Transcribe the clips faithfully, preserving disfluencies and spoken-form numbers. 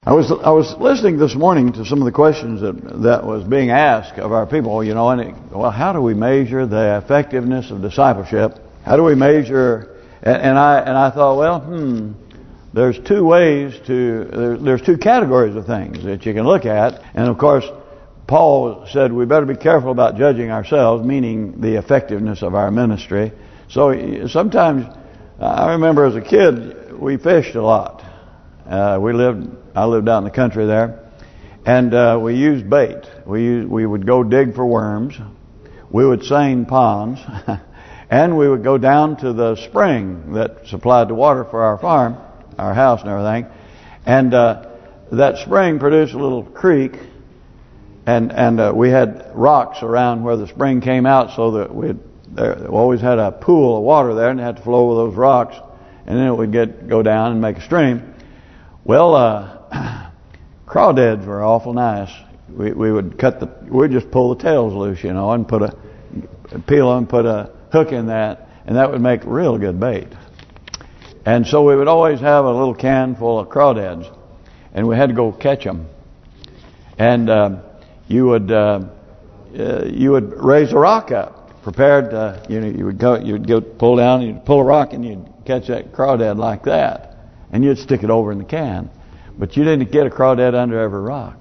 I was I was listening this morning to some of the questions that that was being asked of our people, you know, and it, well, how do we measure the effectiveness of discipleship? How do we measure? And, and I and I thought, well, hmm, there's two ways to there, there's two categories of things that you can look at, and of course, Paul said we better be careful about judging ourselves, meaning the effectiveness of our ministry. So sometimes, I remember as a kid, we fished a lot. Uh, we lived, I lived out in the country there, and uh, we used bait. We used, we would go dig for worms, we would seine ponds, and we would go down to the spring that supplied the water for our farm, our house and everything. And uh, that spring produced a little creek, and and uh, we had rocks around where the spring came out, so that we always had a pool of water there, and it had to flow over those rocks, and then it would get go down and make a stream. Well, uh, crawdads were awful nice. We we would cut the, we'd just pull the tails loose, you know, and put a peel them, put a hook in that, and that would make real good bait. And so we would always have a little can full of crawdads, and we had to go catch them. And uh, you would uh, uh, you would raise a rock up, prepared. To, you know, you would go, you'd go pull down, you'd pull a rock, and you'd catch that crawdad like that. And you'd stick it over in the can. But you didn't get a crawdad under every rock.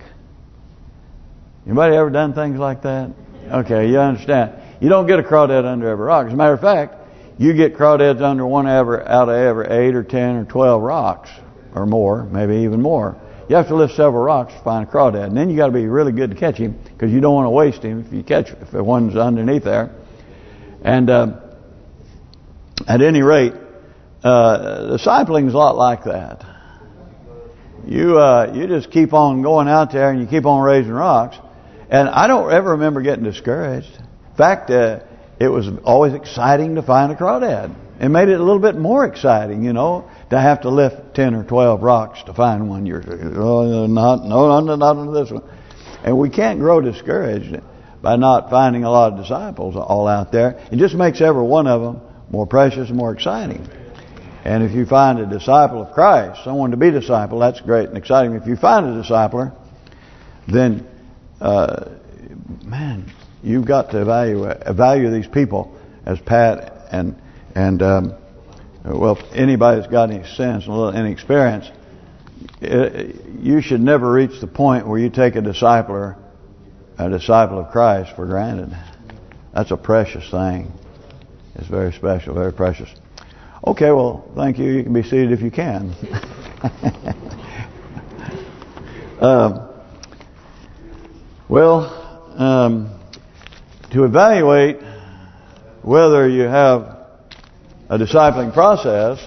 Anybody ever done things like that? Okay, you understand. You don't get a crawdad under every rock. As a matter of fact, you get crawdads under one ever out of every eight or ten or twelve rocks or more, maybe even more. You have to lift several rocks to find a crawdad. And then you got to be really good to catch him, because you don't want to waste him if you catch if the one's underneath there. And uh, at any rate, Uh, discipling's a lot like that. You uh, you just keep on going out there and you keep on raising rocks. And I don't ever remember getting discouraged. In fact, uh, it was always exciting to find a crawdad. It made it a little bit more exciting, you know, to have to lift ten or twelve rocks to find one. You're oh, not no not not on this one. And we can't grow discouraged by not finding a lot of disciples all out there. It just makes every one of them more precious and more exciting. And if you find a disciple of Christ, someone to be a disciple, that's great and exciting. If you find a discipler, then, uh, man, you've got to evaluate, evaluate these people, as Pat and and um, well, if anybody's got any sense and a little any experience, it, you should never reach the point where you take a discipler, a disciple of Christ, for granted. That's a precious thing. It's very special, very precious. Okay, well, thank you. You can be seated if you can. uh, well, um, to evaluate whether you have a discipling process,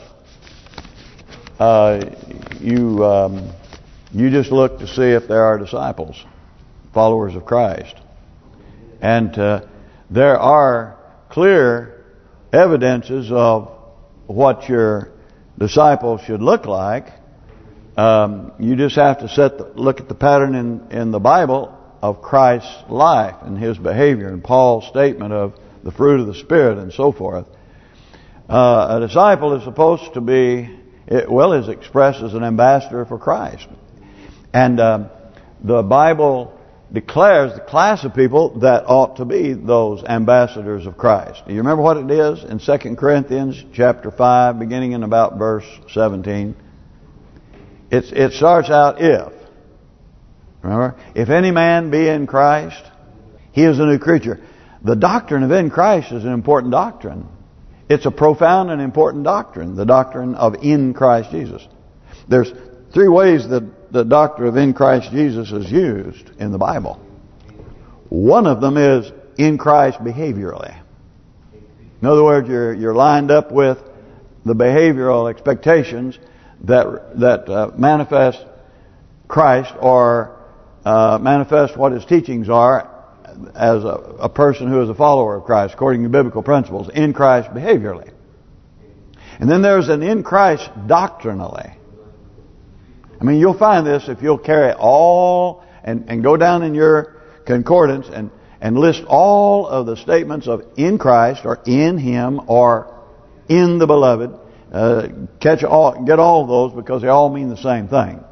uh, you um, you just look to see if there are disciples, followers of Christ, and uh, there are clear evidences of what your disciple should look like. Um, you just have to set the, look at the pattern in, in the Bible of Christ's life and His behavior and Paul's statement of the fruit of the Spirit and so forth. Uh, a disciple is supposed to be, it, well, is expressed as an ambassador for Christ. And uh, the Bible declares the class of people that ought to be those ambassadors of Christ. Do you remember what it is in Second Corinthians chapter five, beginning in about verse seventeen? It's it starts out if. Remember? If any man be in Christ, he is a new creature. The doctrine of in Christ is an important doctrine. It's a profound and important doctrine, the doctrine of in Christ Jesus. There's three ways that the doctrine of in Christ Jesus is used in the Bible. One of them is in Christ behaviorally. In other words, you're you're lined up with the behavioral expectations that that uh, manifest Christ or uh, manifest what His teachings are as a, a person who is a follower of Christ, according to biblical principles, in Christ behaviorally. And then there's an in Christ doctrinally. I mean, you'll find this if you'll carry all and, and go down in your concordance and, and list all of the statements of in Christ or in Him or in the Beloved. Uh, catch all, get all of those, because they all mean the same thing.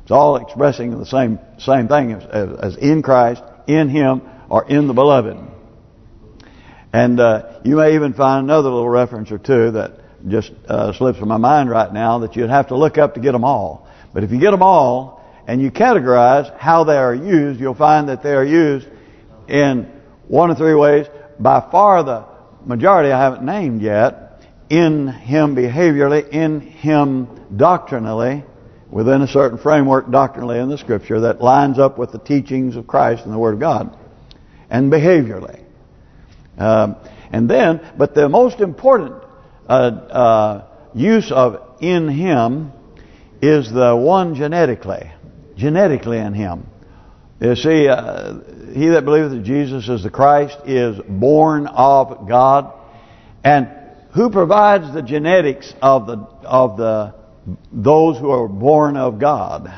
It's all expressing the same same thing as, as, as in Christ, in Him, or in the Beloved. And uh, you may even find another little reference or two that just uh, slips from my mind right now that you'd have to look up to get them all. But if you get them all and you categorize how they are used, you'll find that they are used in one of three ways. By far the majority I haven't named yet. In Him behaviorally, in Him doctrinally, within a certain framework doctrinally in the Scripture that lines up with the teachings of Christ and the Word of God. And behaviorally. Um, and then, but the most important uh, uh, use of in Him is the one genetically. Genetically in Him. You see, uh, he that believeth that Jesus is the Christ is born of God. And who provides the genetics of the of the those who are born of God?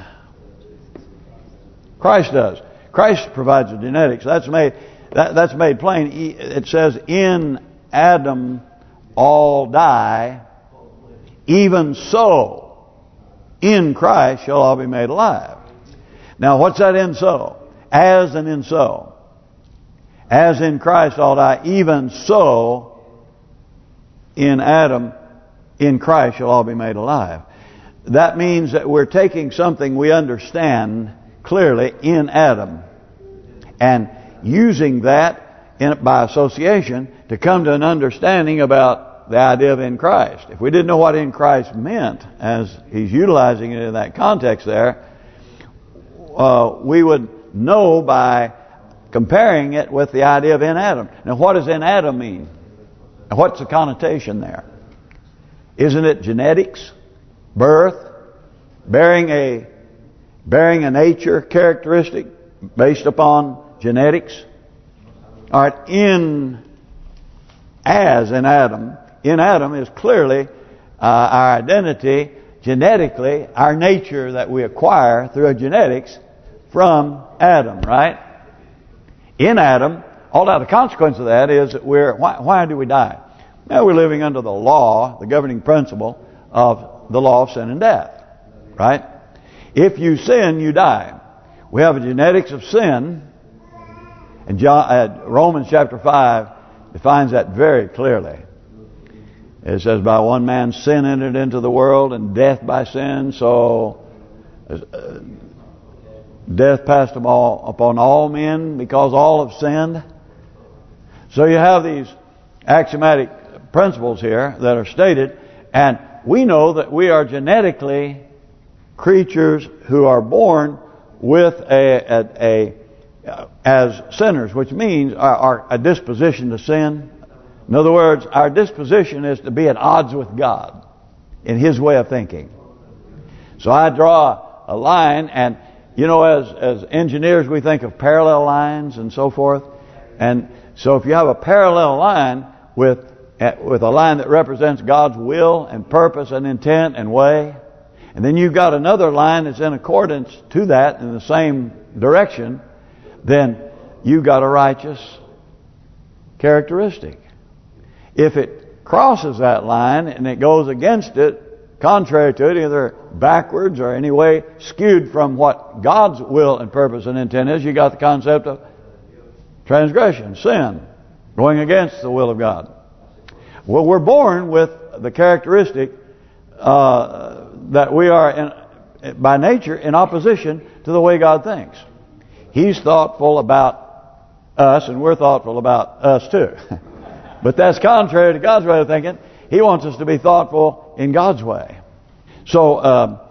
Christ does. Christ provides the genetics. That's made that, that's made plain. It says, "In Adam all die, even so in Christ shall all be made alive." Now, what's that "in so"? As and in so. As in Christ all die, even so in Adam, in Christ shall all be made alive. That means that we're taking something we understand clearly in Adam and using that in, by association to come to an understanding about the idea of in Christ. If we didn't know what in Christ meant, as he's utilizing it in that context there, uh, we would know by comparing it with the idea of in Adam. Now, what does in Adam mean? What's the connotation there? Isn't it genetics, birth, bearing a bearing a nature characteristic based upon genetics? All right, in as in Adam, in Adam is clearly uh, our identity genetically, our nature that we acquire through genetics from Adam, right? In Adam, all now the consequence of that is that we're why, why do we die? Now we're living under the law, the governing principle of the law of sin and death, right? If you sin, you die. We have a genetics of sin, and John, uh, Romans chapter five defines that very clearly. It says, "By one man sin entered into the world, and death by sin, so uh, death passed them all upon all men because all have sinned." So you have these axiomatic principles here that are stated, and we know that we are genetically creatures who are born with a, a, a as sinners, which means our, our a disposition to sin. In other words, our disposition is to be at odds with God in His way of thinking. So I draw a line, and you know, as as engineers, we think of parallel lines and so forth. And so if you have a parallel line with with a line that represents God's will and purpose and intent and way, and then you've got another line that's in accordance to that in the same direction, then you've got a righteous characteristic. If it crosses that line and it goes against it, contrary to it, either backwards or any way skewed from what God's will and purpose and intent is, you got the concept of transgression, sin, going against the will of God. Well, we're born with the characteristic uh, that we are, in, by nature, in opposition to the way God thinks. He's thoughtful about us, and we're thoughtful about us too. But that's contrary to God's way of thinking. He wants us to be thoughtful in God's way. So, um,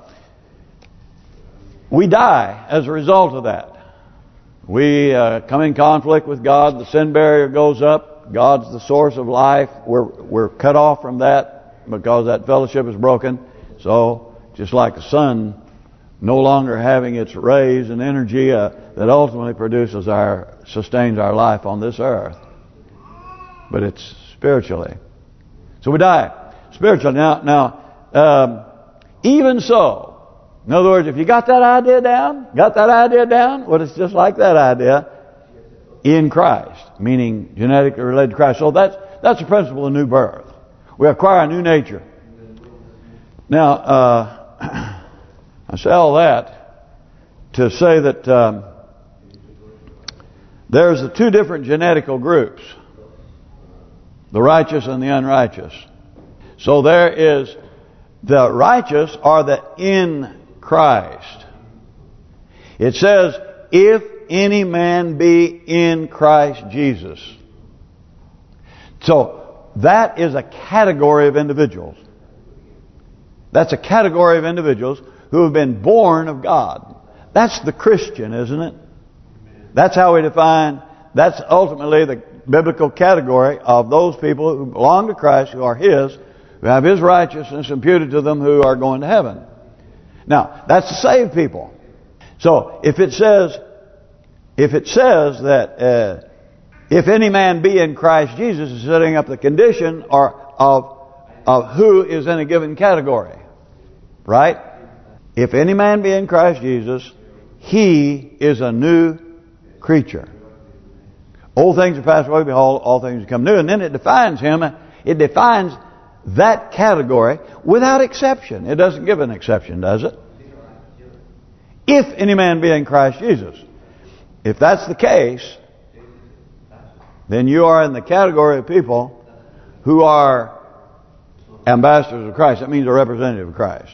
we die as a result of that. We uh, come in conflict with God. The sin barrier goes up. God's the source of life. We're we're cut off from that because that fellowship is broken. So, just like the sun no longer having its rays and energy uh, that ultimately produces our sustains our life on this earth, but it's spiritually. So we die spiritually. Now, now, um, even so, in other words, if you got that idea down, got that idea down, well, it's just like that idea in Christ, meaning genetically related to Christ. So that's that's the principle of new birth. We acquire a new nature. Now, uh, I say all that to say that um, there's the two different genetical groups, the righteous and the unrighteous. So there is the righteous are the in Christ. It says, if any man be in Christ Jesus. So that is a category of individuals. That's a category of individuals who have been born of God. That's the Christian, isn't it? That's how we define, that's ultimately the biblical category of those people who belong to Christ, who are His, who have His righteousness imputed to them, who are going to heaven. Now, that's the saved people. So, if it says, if it says that uh, if any man be in Christ Jesus, is setting up the condition or of of who is in a given category, right? If any man be in Christ Jesus, he is a new creature. Old things are passed away; behold, all things become new. And then it defines him. It defines that category without exception. It doesn't give an exception, does it? If any man be in Christ Jesus. If that's the case, then you are in the category of people who are ambassadors of Christ. That means a representative of Christ.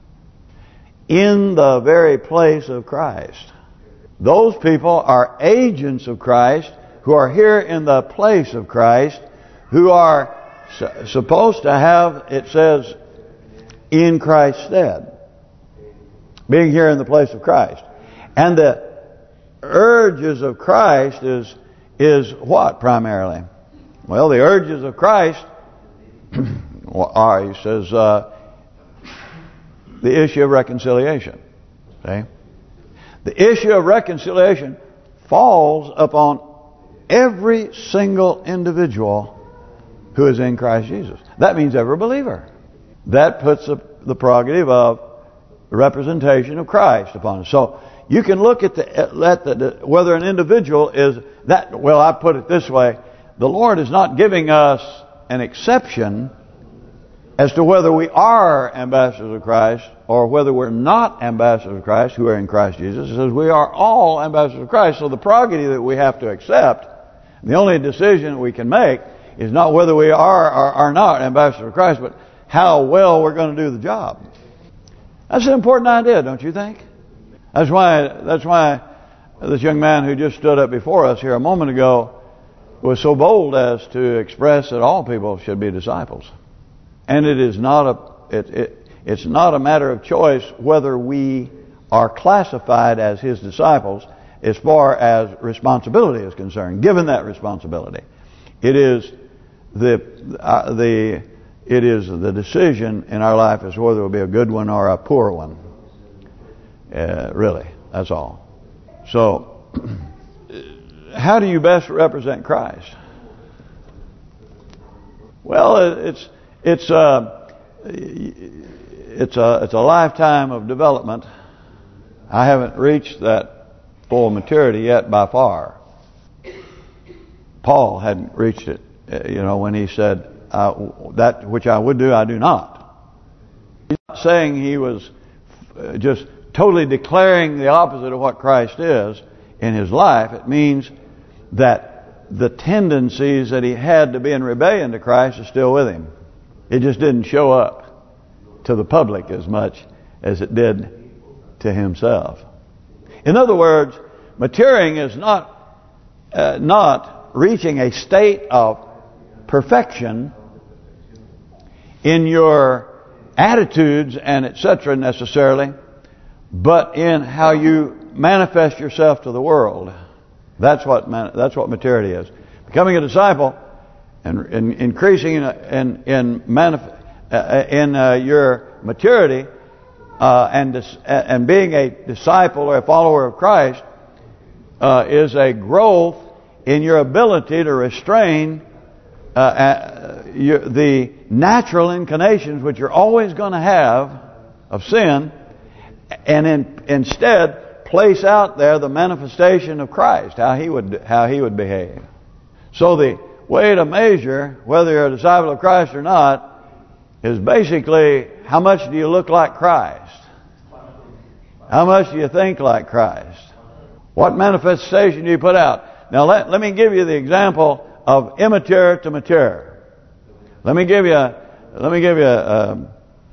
In the very place of Christ. Those people are agents of Christ who are here in the place of Christ, who are supposed to have, it says, in Christ's stead. Being here in the place of Christ. And the urges of Christ is is what primarily? Well, the urges of Christ are, he says, uh, the issue of reconciliation. Okay? The issue of reconciliation falls upon every single individual who is in Christ Jesus. That means every believer. That puts the, the prerogative of representation of Christ upon us. So you can look at the at the whether an individual is that. Well, I put it this way: the Lord is not giving us an exception as to whether we are ambassadors of Christ or whether we're not ambassadors of Christ who are in Christ Jesus. He says we are all ambassadors of Christ. So the prerogative that we have to accept, the only decision we can make, is not whether we are or are not ambassadors of Christ, but how well we're going to do the job. That's an important idea, don't you think? That's why that's why this young man who just stood up before us here a moment ago was so bold as to express that all people should be disciples. And it is not a it, it it's not a matter of choice whether we are classified as his disciples as far as responsibility is concerned. Given that responsibility, it is the uh, the it is the decision in our life as whether it will be a good one or a poor one. Uh, really, that's all. So, how do you best represent Christ? Well, it's it's a it's a it's a lifetime of development. I haven't reached that full maturity yet by far. Paul hadn't reached it, you know, when he said, uh, "That which I would do, I do not." He's not saying he was just totally declaring the opposite of what Christ is in his life. It means that the tendencies that he had to be in rebellion to Christ are still with him. It just didn't show up to the public as much as it did to himself. In other words, maturing is not uh, not reaching a state of perfection in your attitudes and et cetera necessarily, but in how you manifest yourself to the world. That's what that's what maturity is. Becoming a disciple and, and increasing in in in, manif uh, in uh, your maturity uh, and dis and being a disciple or a follower of Christ uh, is a growth in your ability to restrain uh, uh, your, the natural inclinations which you're always going to have of sin. And in, instead, place out there the manifestation of Christ, how he would how he would behave. So the way to measure whether you're a disciple of Christ or not is basically how much do you look like Christ? How much do you think like Christ? What manifestation do you put out? Now let, let me give you the example of immature to mature. Let me give you, let me give you. Um,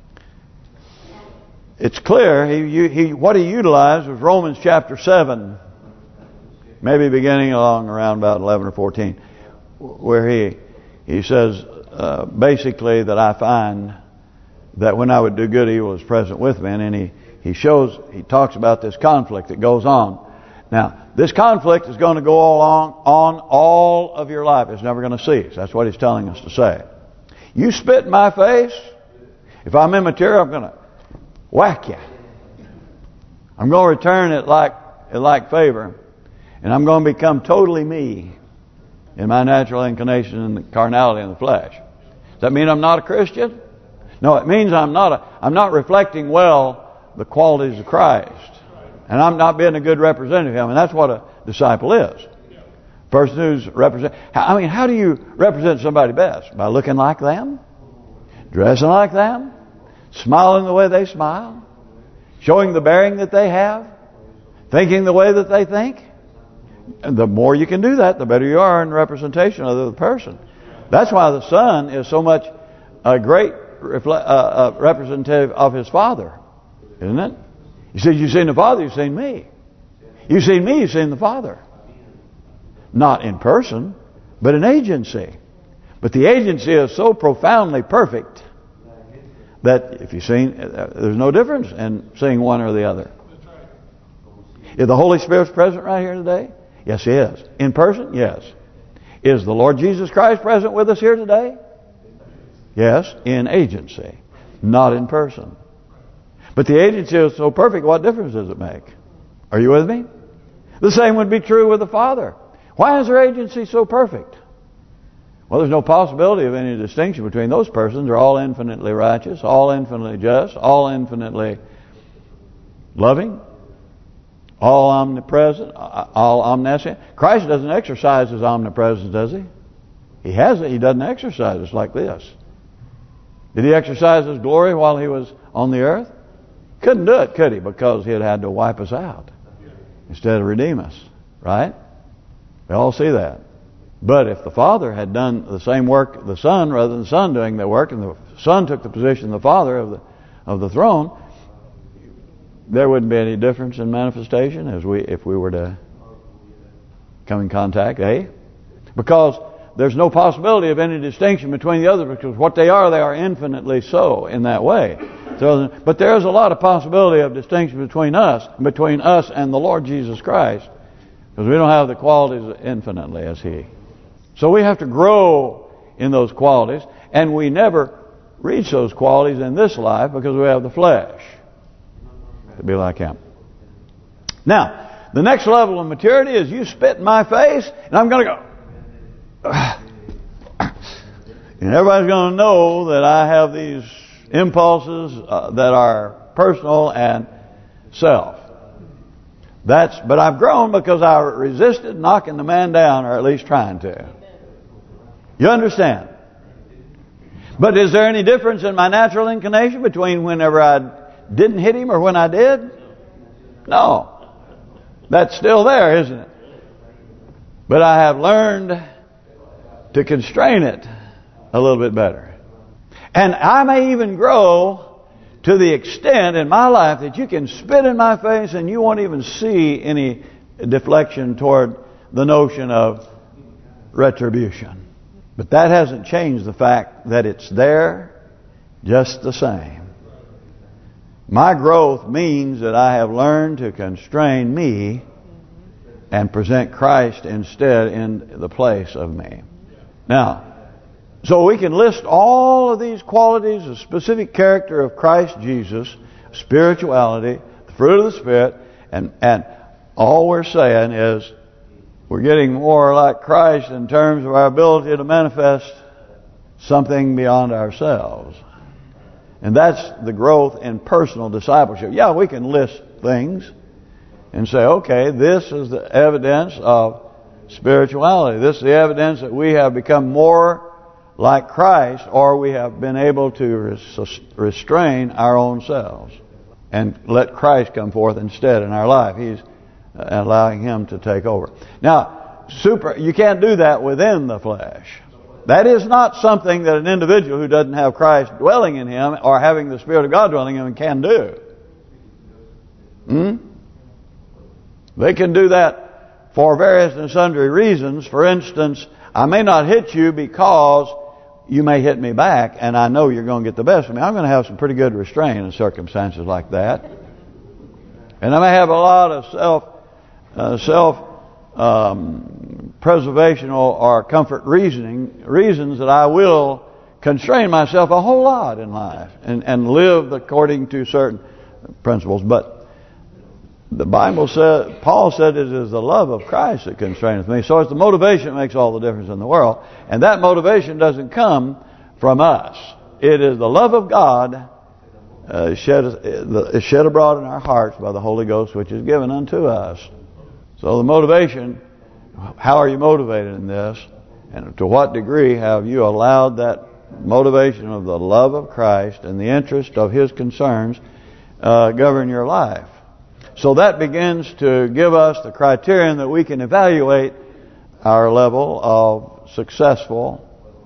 it's clear he, he what he utilized was Romans chapter seven, maybe beginning along around about eleven or fourteen, where he he says uh, basically that I find that when I would do good, evil is present with me, and he he shows he talks about this conflict that goes on. Now, this conflict is going to go along on all of your life. It's never going to cease. That's what he's telling us to say. You spit in my face, if I'm immature, I'm going to whack you. I'm going to return it like it like favor, and I'm going to become totally me in my natural inclination and the carnality in the flesh. Does that mean I'm not a Christian? No, it means I'm not a, I'm not reflecting well the qualities of Christ. And I'm not being a good representative of Him. And that's what a disciple is. Person who's represent. I mean, how do you represent somebody best? By looking like them? Dressing like them? Smiling the way they smile? Showing the bearing that they have? Thinking the way that they think? And the more you can do that, the better you are in representation of the person. That's why the Son is so much a great refle- uh, uh, representative of His Father. Isn't it? He said, you've seen the Father, you've seen me. You've seen me, you've seen the Father. Not in person, but in agency. But the agency is so profoundly perfect that if you've seen, there's no difference in seeing one or the other. Is the Holy Spirit present right here today? Yes, He is. In person? Yes. Is the Lord Jesus Christ present with us here today? Yes, in agency, not in person. But the agency is so perfect, what difference does it make? Are you with me? The same would be true with the Father. Why is their agency so perfect? Well, there's no possibility of any distinction between those persons. They're all infinitely righteous, all infinitely just, all infinitely loving, all omnipresent, all omniscient. Christ doesn't exercise His omnipresence, does He? He has it. He doesn't exercise it like this. Did He exercise His glory while He was on the earth? Couldn't do it, could He? Because He'd had to wipe us out instead of redeem us. Right? We all see that. But if the Father had done the same work, the Son, rather than the Son doing the work, and the Son took the position of the Father of the of the throne, there wouldn't be any difference in manifestation as we if we were to come in contact, eh? Because there's no possibility of any distinction between the others, because what they are, they are infinitely so in that way. So, but there is a lot of possibility of distinction between us, between us and the Lord Jesus Christ, because we don't have the qualities infinitely as He. So we have to grow in those qualities, and we never reach those qualities in this life because we have the flesh to be like Him. Now, the next level of maturity is you spit in my face, and I'm going to go. And everybody's going to know that I have these impulses uh, that are personal and self. That's, but I've grown because I resisted knocking the man down, or at least trying to. You understand? But is there any difference in my natural inclination between whenever I didn't hit him or when I did? No. That's still there, isn't it? But I have learned to constrain it a little bit better. And I may even grow to the extent in my life that you can spit in my face and you won't even see any deflection toward the notion of retribution. But that hasn't changed the fact that it's there just the same. My growth means that I have learned to constrain me and present Christ instead in the place of me. Now, so we can list all of these qualities of specific character of Christ Jesus, spirituality, the fruit of the Spirit, and and all we're saying is we're getting more like Christ in terms of our ability to manifest something beyond ourselves. And that's the growth in personal discipleship. Yeah, we can list things and say, okay, this is the evidence of spirituality. This is the evidence that we have become more like Christ, or we have been able to res restrain our own selves. and let Christ come forth instead in our life. He's allowing Him to take over. Now, super, you can't do that within the flesh. That is not something that an individual who doesn't have Christ dwelling in him or having the Spirit of God dwelling in him can do. Hmm? They can do that for various and sundry reasons. For instance, I may not hit you because you may hit me back, and I know you're going to get the best of me. I'm going to have some pretty good restraint in circumstances like that. And I may have a lot of self, uh, self um, preservational or comfort reasoning reasons that I will constrain myself a whole lot in life and and live according to certain principles. But the Bible said, Paul said, it is the love of Christ that constraineth me. So it's the motivation that makes all the difference in the world, and that motivation doesn't come from us. It is the love of God uh, shed uh, shed abroad in our hearts by the Holy Ghost, which is given unto us. So the motivation, how are you motivated in this? And to what degree have you allowed that motivation of the love of Christ and the interest of His concerns uh, govern your life? So that begins to give us the criterion that we can evaluate our level of successful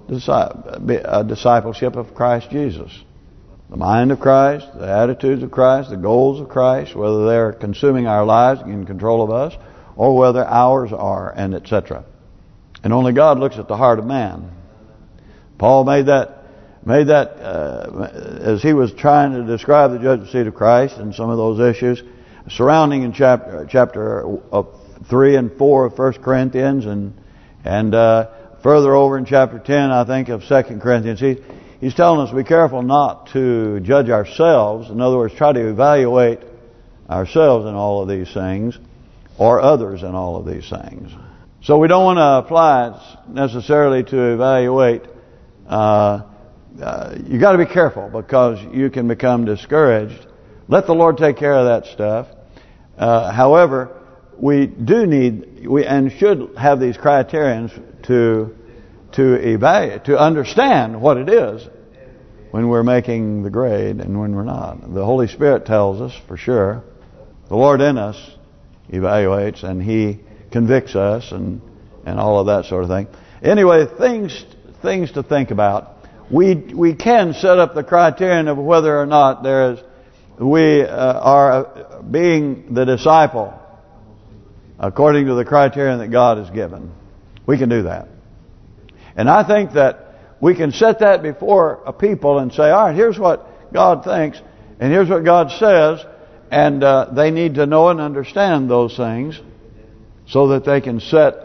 discipleship of Christ Jesus. The mind of Christ, the attitudes of Christ, the goals of Christ, whether they're consuming our lives, in control of us, or whether ours are, and et cetera. And only God looks at the heart of man. Paul made that made that uh, as he was trying to describe the judgment seat of Christ and some of those issues surrounding in chapter chapter three and four of First Corinthians, and and uh, further over in chapter ten, I think, of Second Corinthians. He he's telling us to be careful not to judge ourselves. In other words, try to evaluate ourselves in all of these things, or others in all of these things. So we don't want to apply it necessarily to evaluate. Uh, uh, you got to be careful, because you can become discouraged. Let the Lord take care of that stuff. Uh, however, we do need, we and should have these criterions to to evaluate, to understand what it is when we're making the grade and when we're not. The Holy Spirit tells us for sure. The Lord in us evaluates, and He convicts us, and and all of that sort of thing. Anyway, things things to think about. We we can set up the criterion of whether or not there is we uh, are being the disciple according to the criterion that God has given. We can do that. And I think that we can set that before a people and say, all right, here's what God thinks, and here's what God says, and uh, they need to know and understand those things so that they can set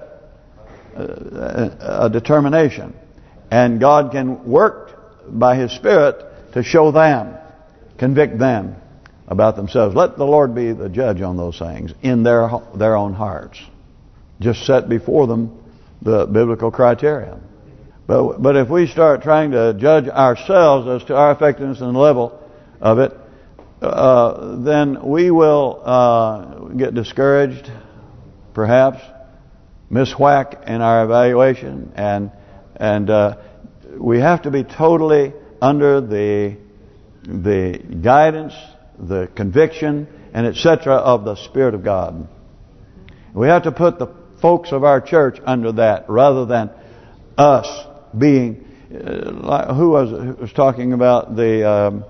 a, a determination. And God can work by His Spirit to show them, convict them about themselves. Let the Lord be the judge on those things in their their own hearts. Just set before them the biblical criterion. But but if we start trying to judge ourselves as to our effectiveness and the level of it, uh, then we will uh, get discouraged, perhaps miss whack in our evaluation, and and uh, we have to be totally under the the guidance, the conviction, and et cetera of the Spirit of God. We have to put the folks of our church under that, rather than us being uh, like, who was who was talking about the um,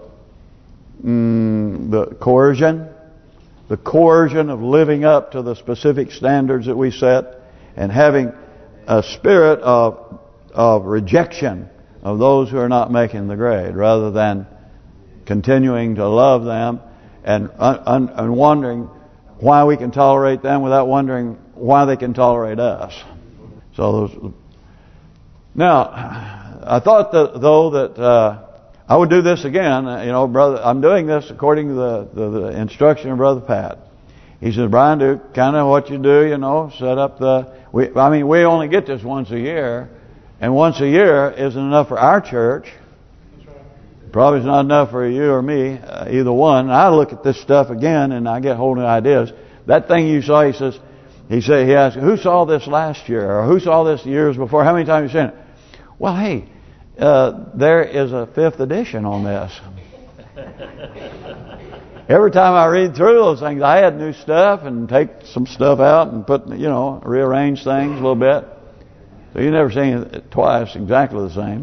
mm, the coercion, the coercion of living up to the specific standards that we set, and having a spirit of of rejection of those who are not making the grade, rather than continuing to love them and un, and wondering why we can tolerate them without wondering why they can tolerate us. So those, now, I thought that though that uh, I would do this again. You know, brother, I'm doing this according to the, the, the instruction of Brother Pat. He says, Brian, do kind of what you do. You know, set up the. We, I mean, we only get this once a year, and once a year isn't enough for our church. Probably not enough for you or me, uh, either one. And I look at this stuff again, and I get whole new ideas. That thing you saw, he says, he said, he asked, who saw this last year, or who saw this years before? How many times have you seen it? Well, hey, uh, there is a fifth edition on this. every time I read through those things, I add new stuff and take some stuff out and put, you know, rearrange things a little bit. So you never seen it twice exactly the same.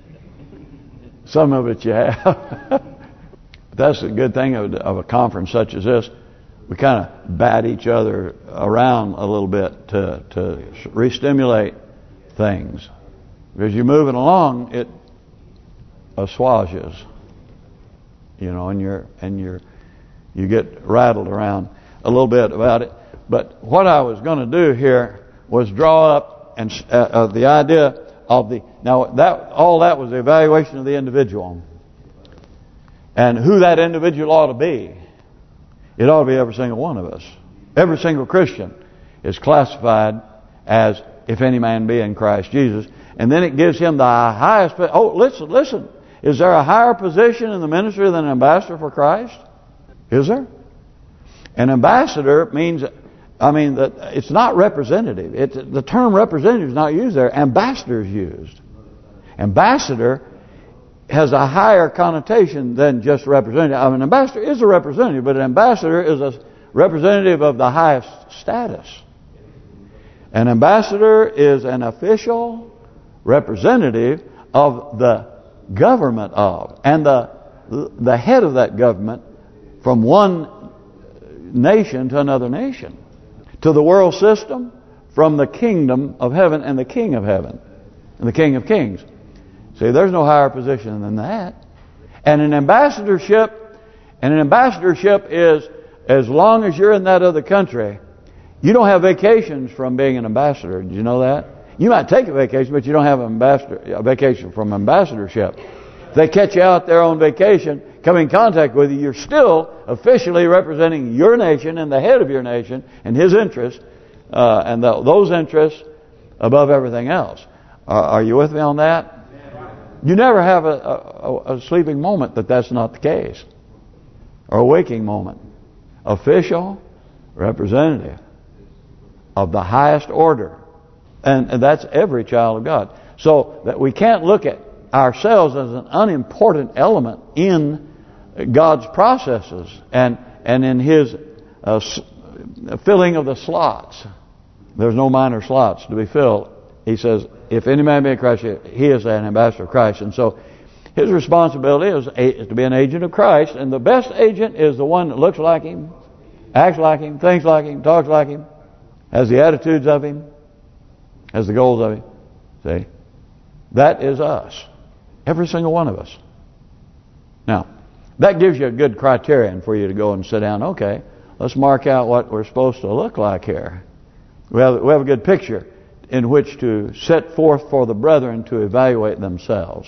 Some of it you have. But that's the good thing of, of a conference such as this. We kind of bat each other around a little bit to to re-stimulate things. Because you're moving along, it assuages. You know, and you're and you're you get rattled around a little bit about it. But what I was going to do here was draw up and uh, uh, the idea of the now that all that was the evaluation of the individual and who that individual ought to be. It ought to be every single one of us. Every single Christian is classified as if any man be in Christ Jesus, and then it gives him the highest. Oh, listen, listen. Is there a higher position in the ministry than an ambassador for Christ? Is there? An ambassador means, I mean, that it's not representative. It, the term representative is not used there. Ambassador is used. Ambassador has a higher connotation than just representative. I mean, an ambassador is a representative, but an ambassador is a representative of the highest status. An ambassador is an official representative of the government of, and the the head of that government from one nation to another nation, to the world system, from the kingdom of heaven and the king of heaven and the king of kings. See, there's no higher position than that. And an ambassadorship, and an ambassadorship is, as long as you're in that other country, you don't have vacations from being an ambassador. Did you know that? You might take a vacation, but you don't have an ambassador, a vacation from ambassadorship. If they catch you out there on vacation, come in contact with you, you're still officially representing your nation and the head of your nation and his interests, uh, and the, those interests above everything else. Uh, are you with me on that? You never have a, a, a sleeping moment that that's not the case. Or a waking moment. Official representative of the highest order. And, and that's every child of God. So that we can't look at ourselves as an unimportant element in God's processes and and in His uh, filling of the slots. There's no minor slots to be filled. He says, if any man be in Christ, he is an ambassador of Christ. And so his responsibility is, a, is to be an agent of Christ. And the best agent is the one that looks like Him, acts like Him, thinks like Him, talks like Him, has the attitudes of Him, has the goals of Him. See? That is us. Every single one of us. Now, that gives you a good criterion for you to go and sit down. Okay, let's mark out what we're supposed to look like here. We have, we have a good picture in which to set forth for the brethren to evaluate themselves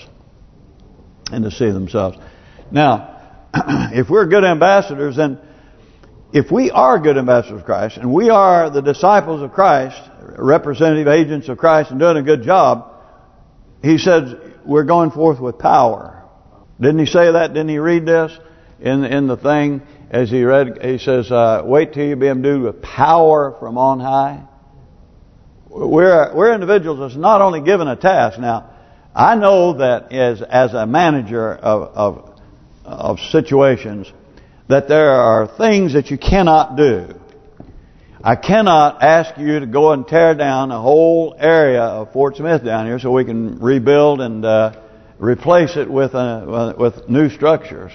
and to see themselves. Now, if we're good ambassadors, then if we are good ambassadors of Christ and we are the disciples of Christ, representative agents of Christ and doing a good job, He says we're going forth with power. Didn't He say that? Didn't He read this in in the thing as He read? He says, uh, "Wait till you be endued with power from on high." We're we're individuals that's not only given a task. Now, I know that as as a manager of of of situations, that there are things that you cannot do. I cannot ask you to go and tear down a whole area of Fort Smith down here so we can rebuild and uh, replace it with a, with new structures.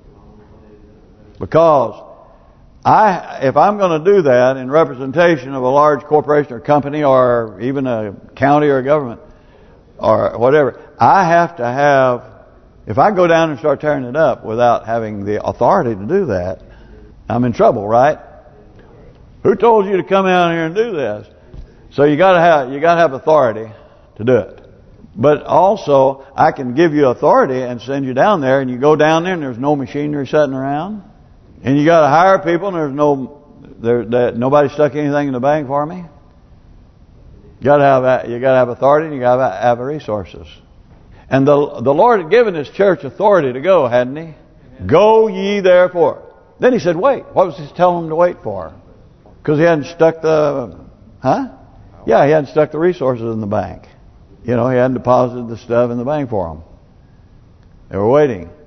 Because I, if I'm going to do that in representation of a large corporation or company or even a county or a government or whatever, I have to have, if I go down and start tearing it up without having the authority to do that, I'm in trouble, right? Who told you to come out here and do this? So you got to have you got to have authority to do it. But also, I can give you authority and send you down there, and you go down there and there's no machinery sitting around, and you got to hire people and there's no there that nobody stuck anything in the bank for me. You got to have you got to have authority and you got to have resources. And the the Lord had given His church authority to go, hadn't He? Amen. Go ye therefore. Then He said, wait. What was He telling them to wait for? Because He hadn't stuck the, huh? Yeah, He hadn't stuck the resources in the bank. You know, He hadn't deposited the stuff in the bank for them. They were waiting.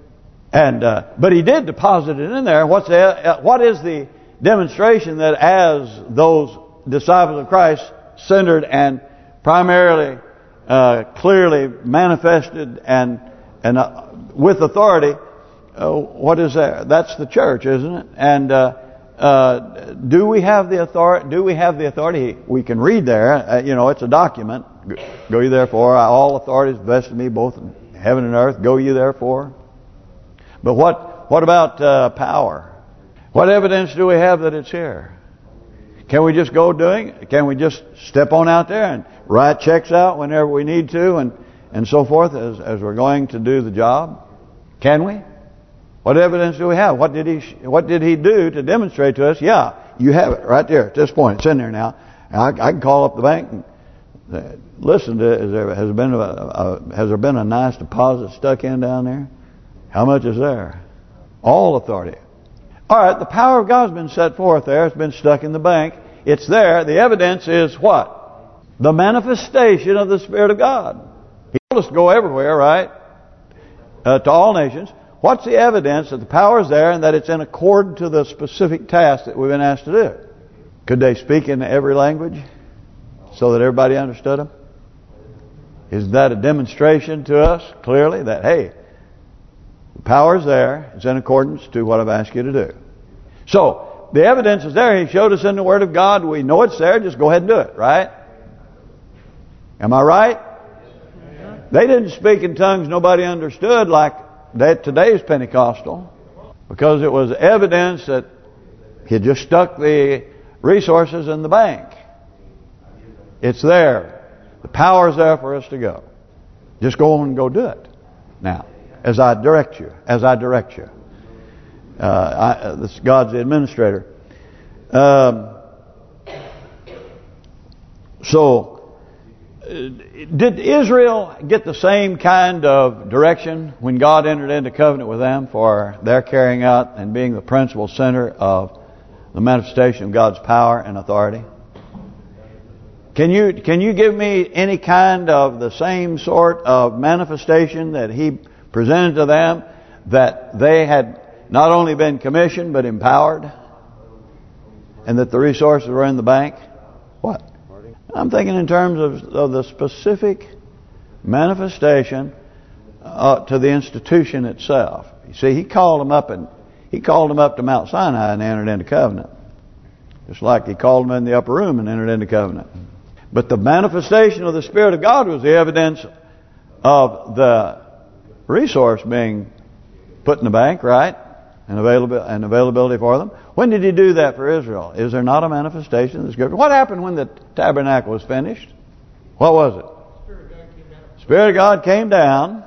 And uh, but he did deposit it in there. What's the, what is the demonstration that as those disciples of Christ, centered and primarily, uh, clearly manifested and and uh, with authority, uh, what is that? That's the church, isn't it? And uh, uh, do we have the authority? Do we have the authority? We can read there. Uh, you know, it's a document. Go ye therefore, all authority is vested in me, both in heaven and earth. Go ye therefore. But what what about uh, power? What evidence do we have that it's here? Can we just go doing? Can we just step on out there and write checks out whenever we need to, and and so forth as as we're going to do the job? Can we? What evidence do we have? What did he What did he do to demonstrate to us? Yeah, you have it right there at this point. It's in there now. I, I can call up the bank and uh, listen to. Is there has been a, a has there been a nice deposit stuck in down there? How much is there? All authority. All right, the power of God's been set forth there. It's been stuck in the bank. It's there. The evidence is what? The manifestation of the Spirit of God. He told us to go everywhere, right? Uh, to all nations. What's the evidence that the power is there and that it's in accord to the specific task that we've been asked to do? Could they speak in every language so that everybody understood them? Is that a demonstration to us, clearly, that, hey, the power is there. It's in accordance to what I've asked you to do. So, the evidence is there. He showed us in the Word of God. We know it's there. Just go ahead and do it, right? Am I right? They didn't speak in tongues nobody understood like that today's Pentecostal, because it was evidence that he had just stuck the resources in the bank. It's there. The power is there for us to go. Just go and go do it. Now, as I direct you, as I direct you. Uh, I, this God's the administrator. Um, so, uh, did Israel get the same kind of direction when God entered into covenant with them for their carrying out and being the principal center of the manifestation of God's power and authority? Can you can you give me any kind of the same sort of manifestation that He presented to them, that they had not only been commissioned but empowered, and that the resources were in the bank? What? I'm thinking in terms of, of the specific manifestation uh, to the institution itself. You see, he called them up and he called them up to Mount Sinai and entered into covenant, just like he called them in the upper room and entered into covenant. But the manifestation of the Spirit of God was the evidence of the resource being put in the bank, right? And available and availability for them. When did he do that for Israel? Is there not a manifestation of the Scripture? What happened when the tabernacle was finished? What was it? Spirit of God came down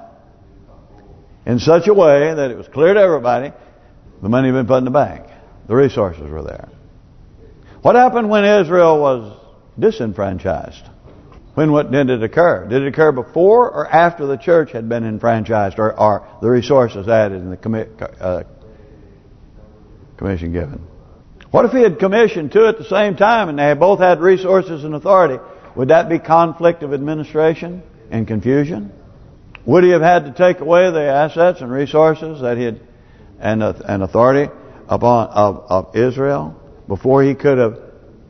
in such a way that it was clear to everybody the money had been put in the bank. The resources were there. What happened when Israel was disenfranchised? When what did it occur? Did it occur before or after the church had been enfranchised, or are the resources added in the commi uh, commission given? What if he had commissioned two at the same time and they both had resources and authority? Would that be conflict of administration and confusion? Would he have had to take away the assets and resources that he had and uh, and authority upon of, of Israel before he could have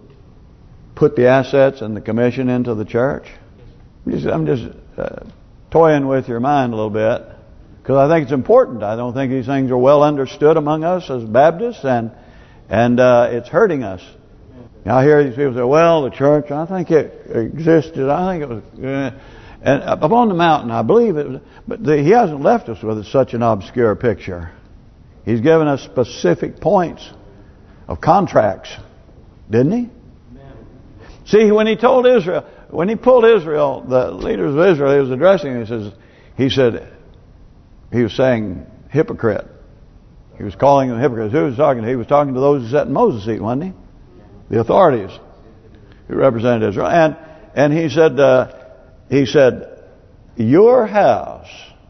put the assets and the commission into the church? I'm just, I'm just uh, toying with your mind a little bit, because I think it's important. I don't think these things are well understood among us as Baptists, and and uh, it's hurting us. Now I hear these people say, "Well, the church, I think it existed. I think it was." Uh, and up on the mountain, I believe it was, but the, he hasn't left us with such an obscure picture. He's given us specific points of contracts, didn't he? See, when he told Israel, when he pulled Israel, the leaders of Israel, he was addressing them, he says, he said, he was saying hypocrite. He was calling them hypocrites. Who was talking to? He was talking to those who sat in Moses' seat, wasn't he? The authorities who represented Israel. And and he said, uh, he said, your house,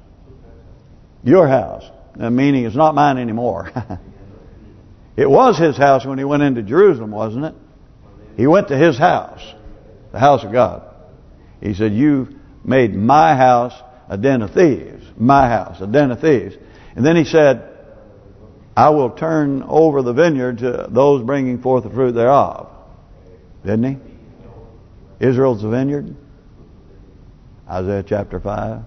your house, meaning it's not mine anymore. It was his house when he went into Jerusalem, wasn't it? He went to his house, the house of God. He said, "You made my house a den of thieves. My house, a den of thieves." And then he said, I will turn over the vineyard to those bringing forth the fruit thereof. Didn't he? Israel's the vineyard. Isaiah chapter five.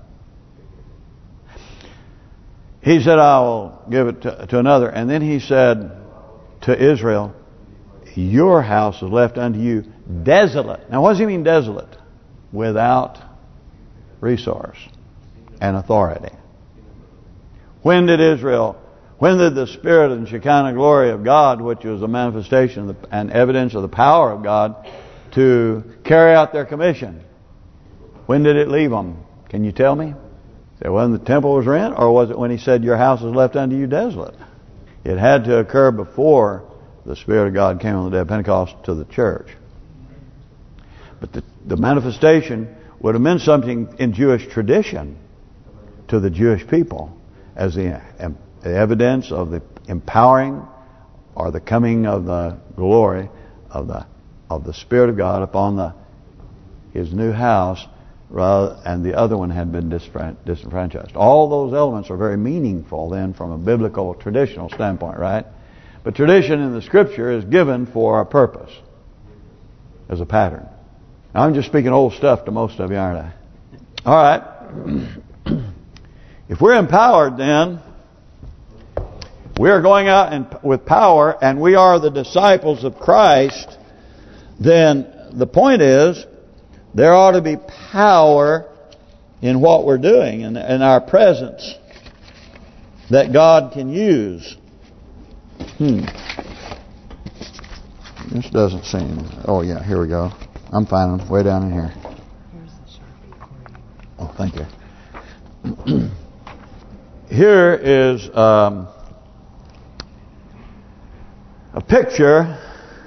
He said, I will give it to, to another. And then he said to Israel, your house is left unto you desolate. Now what does he mean desolate? Without resource and authority. When did Israel, when did the Spirit and Shekinah glory of God, which was a manifestation of the, and evidence of the power of God, to carry out their commission, when did it leave them? Can you tell me? Say, when the temple was rent, or was it when he said, your house is left unto you desolate? It had to occur before the Spirit of God came on the day of Pentecost to the church. But the, the manifestation would have meant something in Jewish tradition to the Jewish people as the, um, the evidence of the empowering or the coming of the glory of the of the Spirit of God upon the His new house, rather, and the other one had been disenfranchised. All those elements are very meaningful then from a biblical traditional standpoint, right? But tradition in the Scripture is given for a purpose, as a pattern. Now, I'm just speaking old stuff to most of you, aren't I? All right. If we're empowered, then we are going out in, with power, and we are the disciples of Christ. Then the point is, there ought to be power in what we're doing and in our presence that God can use. Hmm. This doesn't seem... Oh, yeah, here we go. I'm finding way down in here. Oh, thank you. Here is um, a picture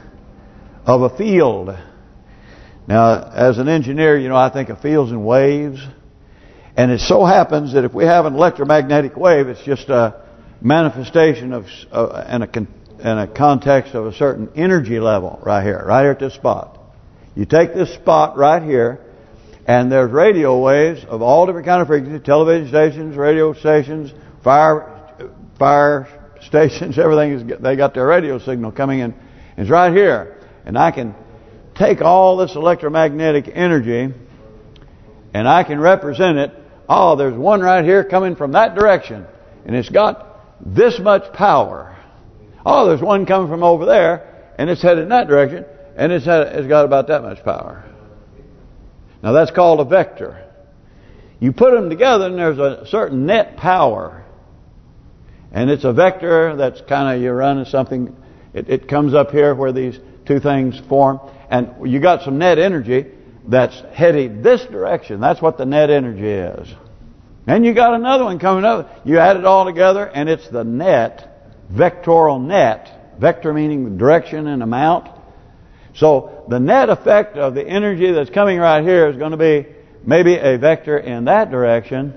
of a field. Now, as an engineer, you know, I think of fields and waves. And it so happens that if we have an electromagnetic wave, it's just a manifestation of uh, and a con in a context of a certain energy level right here, right here at this spot. You take this spot right here, and there's radio waves of all different kind of frequencies, television stations, radio stations, fire fire stations, everything is, they got their radio signal coming in. It's right here. And I can take all this electromagnetic energy and I can represent it. Oh, there's one right here coming from that direction, and it's got this much power. Oh, there's one coming from over there, and it's headed in that direction, and it's had, it's got about that much power. Now that's called a vector. You put them together, and there's a certain net power, and it's a vector that's kind of, you're running something. It, it comes up here where these two things form, and you got some net energy that's heading this direction. That's what the net energy is. And you got another one coming up. You add it all together, and it's the net, vectoral net. Vector meaning direction and amount. So the net effect of the energy that's coming right here is going to be maybe a vector in that direction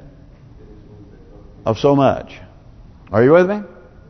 of so much. Are you with me?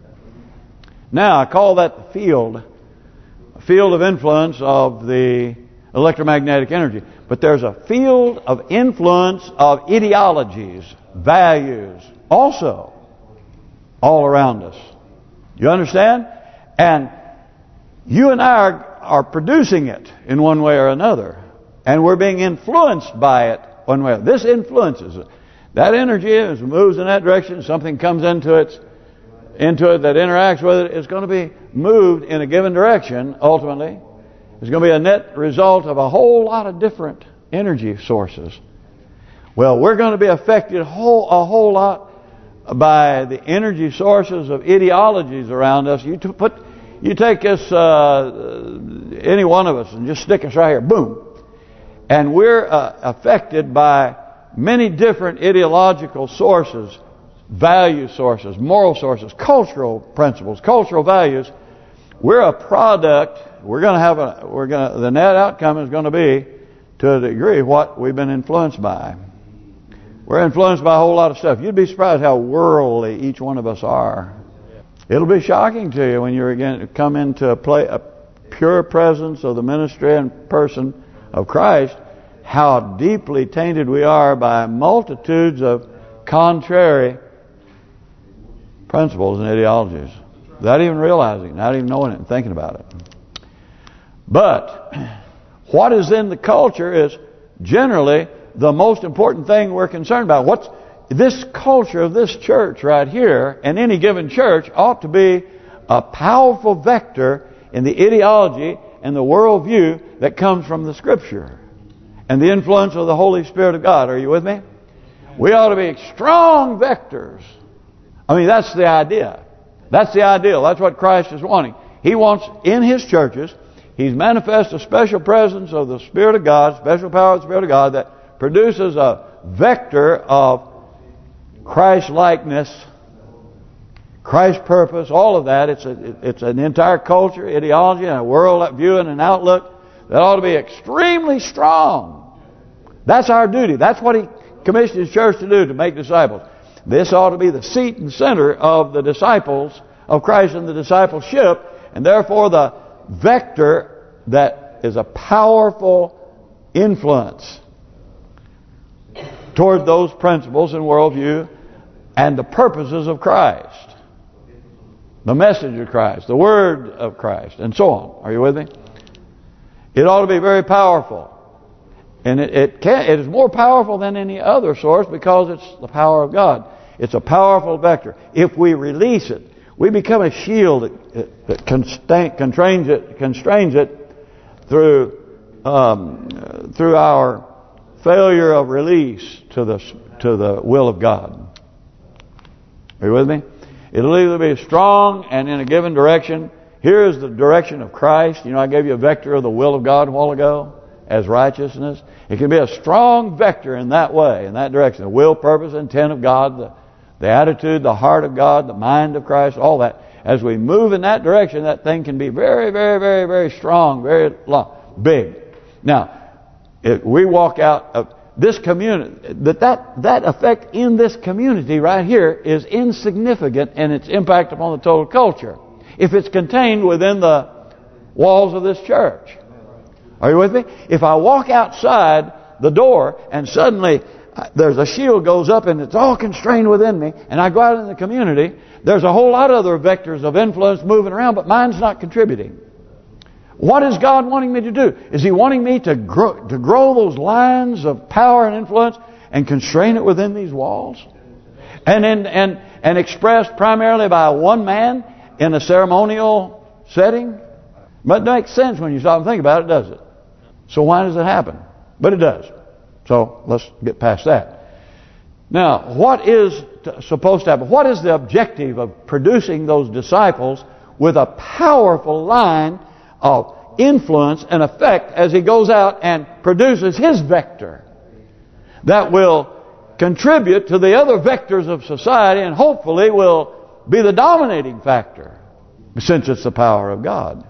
Now, I call that the field, a field of influence of the electromagnetic energy. But there's a field of influence of ideologies, values, also all around us. You understand? And you and I are, are producing it in one way or another. And we're being influenced by it one way. This influences it. That energy is moves in that direction. Something comes into it, into it that interacts with it. It's going to be moved in a given direction, ultimately. It's going to be a net result of a whole lot of different energy sources. Well, we're going to be affected whole, a whole lot by the energy sources of ideologies around us. You put, you take us, uh, any one of us, and just stick us right here, boom, and we're uh, affected by many different ideological sources, value sources, moral sources, cultural principles, cultural values. We're a product. We're going to have a. We're going. To, the net outcome is going to be, to a degree, what we've been influenced by. We're influenced by a whole lot of stuff. You'd be surprised how worldly each one of us are. It'll be shocking to you when you again come into a, play, a pure presence of the ministry and person of Christ, how deeply tainted we are by multitudes of contrary principles and ideologies without even realizing, not even knowing it and thinking about it. But what is in the culture is generally the most important thing we're concerned about. What's this culture of this church right here, and any given church, ought to be a powerful vector in the ideology and the worldview that comes from the Scripture and the influence of the Holy Spirit of God. Are you with me? We ought to be strong vectors. I mean, that's the idea. That's the ideal. That's what Christ is wanting. He wants in His churches, He's manifest a special presence of the Spirit of God, special power of the Spirit of God that produces a vector of Christ-likeness, Christ's purpose, all of that. It's a, it's an entire culture, ideology, and a world view and an outlook that ought to be extremely strong. That's our duty. That's what He commissioned His church to do, to make disciples. This ought to be the seat and center of the disciples of Christ and the discipleship, and therefore the vector that is a powerful influence toward those principles and worldview and the purposes of Christ, the message of Christ, the word of Christ, and so on. Are you with me? It ought to be very powerful. And it, it can it is more powerful than any other source because it's the power of God. It's a powerful vector. If we release it, we become a shield that, that constrains it, constrains it through um, through our failure of release to the to the will of God. Are you with me? It'll either be strong and in a given direction. Here is the direction of Christ. You know, I gave you a vector of the will of God a while ago as righteousness. It can be a strong vector in that way, in that direction. The will, purpose, intent of God, the, the attitude, the heart of God, the mind of Christ, all that. As we move in that direction, that thing can be very, very, very, very strong, very long, big. Now, if we walk out of this community, that, that that effect in this community right here is insignificant in its impact upon the total culture if it's contained within the walls of this church. Are you with me? If I walk outside the door and suddenly there's a shield goes up and it's all constrained within me, and I go out in the community, there's a whole lot of other vectors of influence moving around, but mine's not contributing. What is God wanting me to do? Is He wanting me to grow, to grow those lines of power and influence and constrain it within these walls? And in, and and expressed primarily by one man in a ceremonial setting? But it makes sense when you stop and think about it, does it? So why does it happen? But it does. So let's get past that. Now, what is supposed to happen? What is the objective of producing those disciples with a powerful line of influence and effect as He goes out and produces His vector that will contribute to the other vectors of society and hopefully will be the dominating factor, since it's the power of God?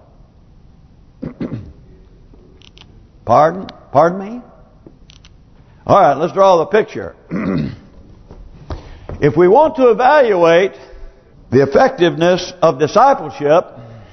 Pardon? Pardon me? All right, let's draw the picture. If we want to evaluate the effectiveness of discipleship,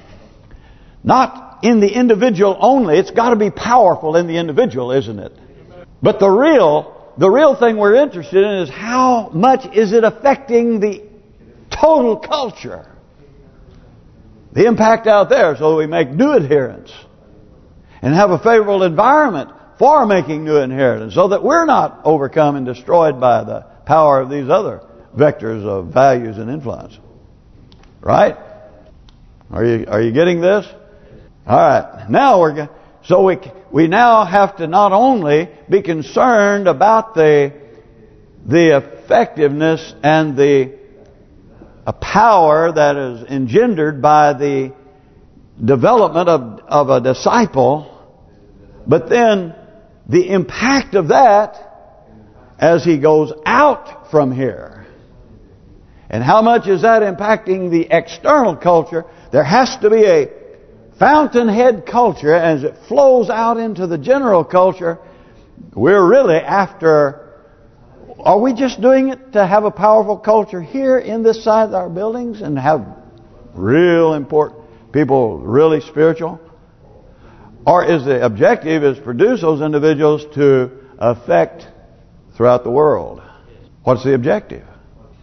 not in the individual only, it's got to be powerful in the individual, isn't it? But the real, the real thing we're interested in is how much is it affecting the total culture, the impact out there, so that we make new adherents and have a favorable environment for making new adherents, so that we're not overcome and destroyed by the power of these other vectors of values and influence. Right? Are you are you getting this? All right. Now we're so we we now have to not only be concerned about the the effectiveness and the a power that is engendered by the development of of a disciple, but then the impact of that as he goes out from here. And how much is that impacting the external culture? There has to be a fountainhead culture as it flows out into the general culture. We're really after, are we just doing it to have a powerful culture here in this side of our buildings and have real important people, really spiritual? Or is the objective is produce those individuals to affect throughout the world? What's the objective?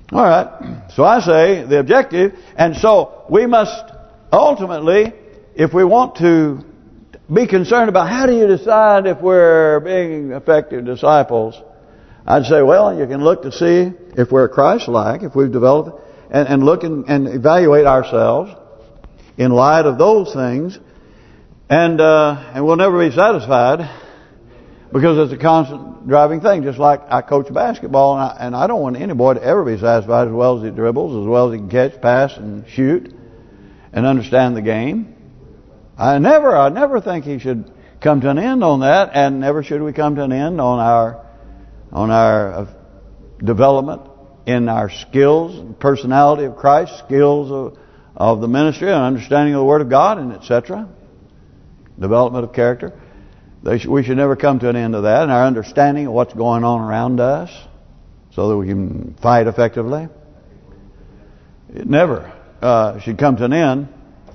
All right. So I say the objective, and so we must ultimately, if we want to be concerned about how do you decide if we're being effective disciples, I'd say, well, you can look to see if we're Christ-like, if we've developed, and, and look and, and evaluate ourselves in light of those things, and uh, and we'll never be satisfied because it's a constant driving thing. Just like I coach basketball, and I, and I don't want any boy to ever be satisfied as well as he dribbles, as well as he can catch, pass, and shoot, and understand the game. I never, I never think he should come to an end on that, and never should we come to an end on our on our uh, development in our skills, personality of Christ, skills of, of the ministry, and understanding of the Word of God, and et cetera. Development of character. They sh we should never come to an end of that, and our understanding of what's going on around us, so that we can fight effectively. It never uh, should come to an end.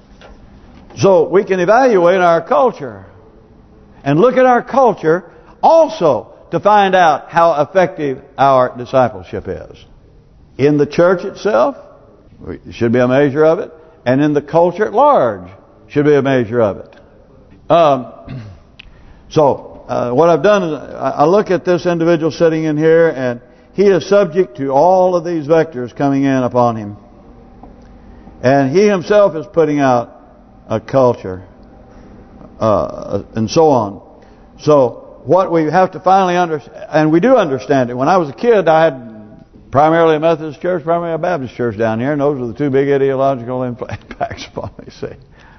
So we can evaluate our culture and look at our culture also to find out how effective our discipleship is. In the church itself, it should be a measure of it, and in the culture at large should be a measure of it. Um, so uh, what I've done is I look at this individual sitting in here, and he is subject to all of these vectors coming in upon him. And he himself is putting out a culture, uh, and so on. So what we have to finally understand, and we do understand it. When I was a kid, I had primarily a Methodist church, primarily a Baptist church down here, and those were the two big ideological impacts upon me. See,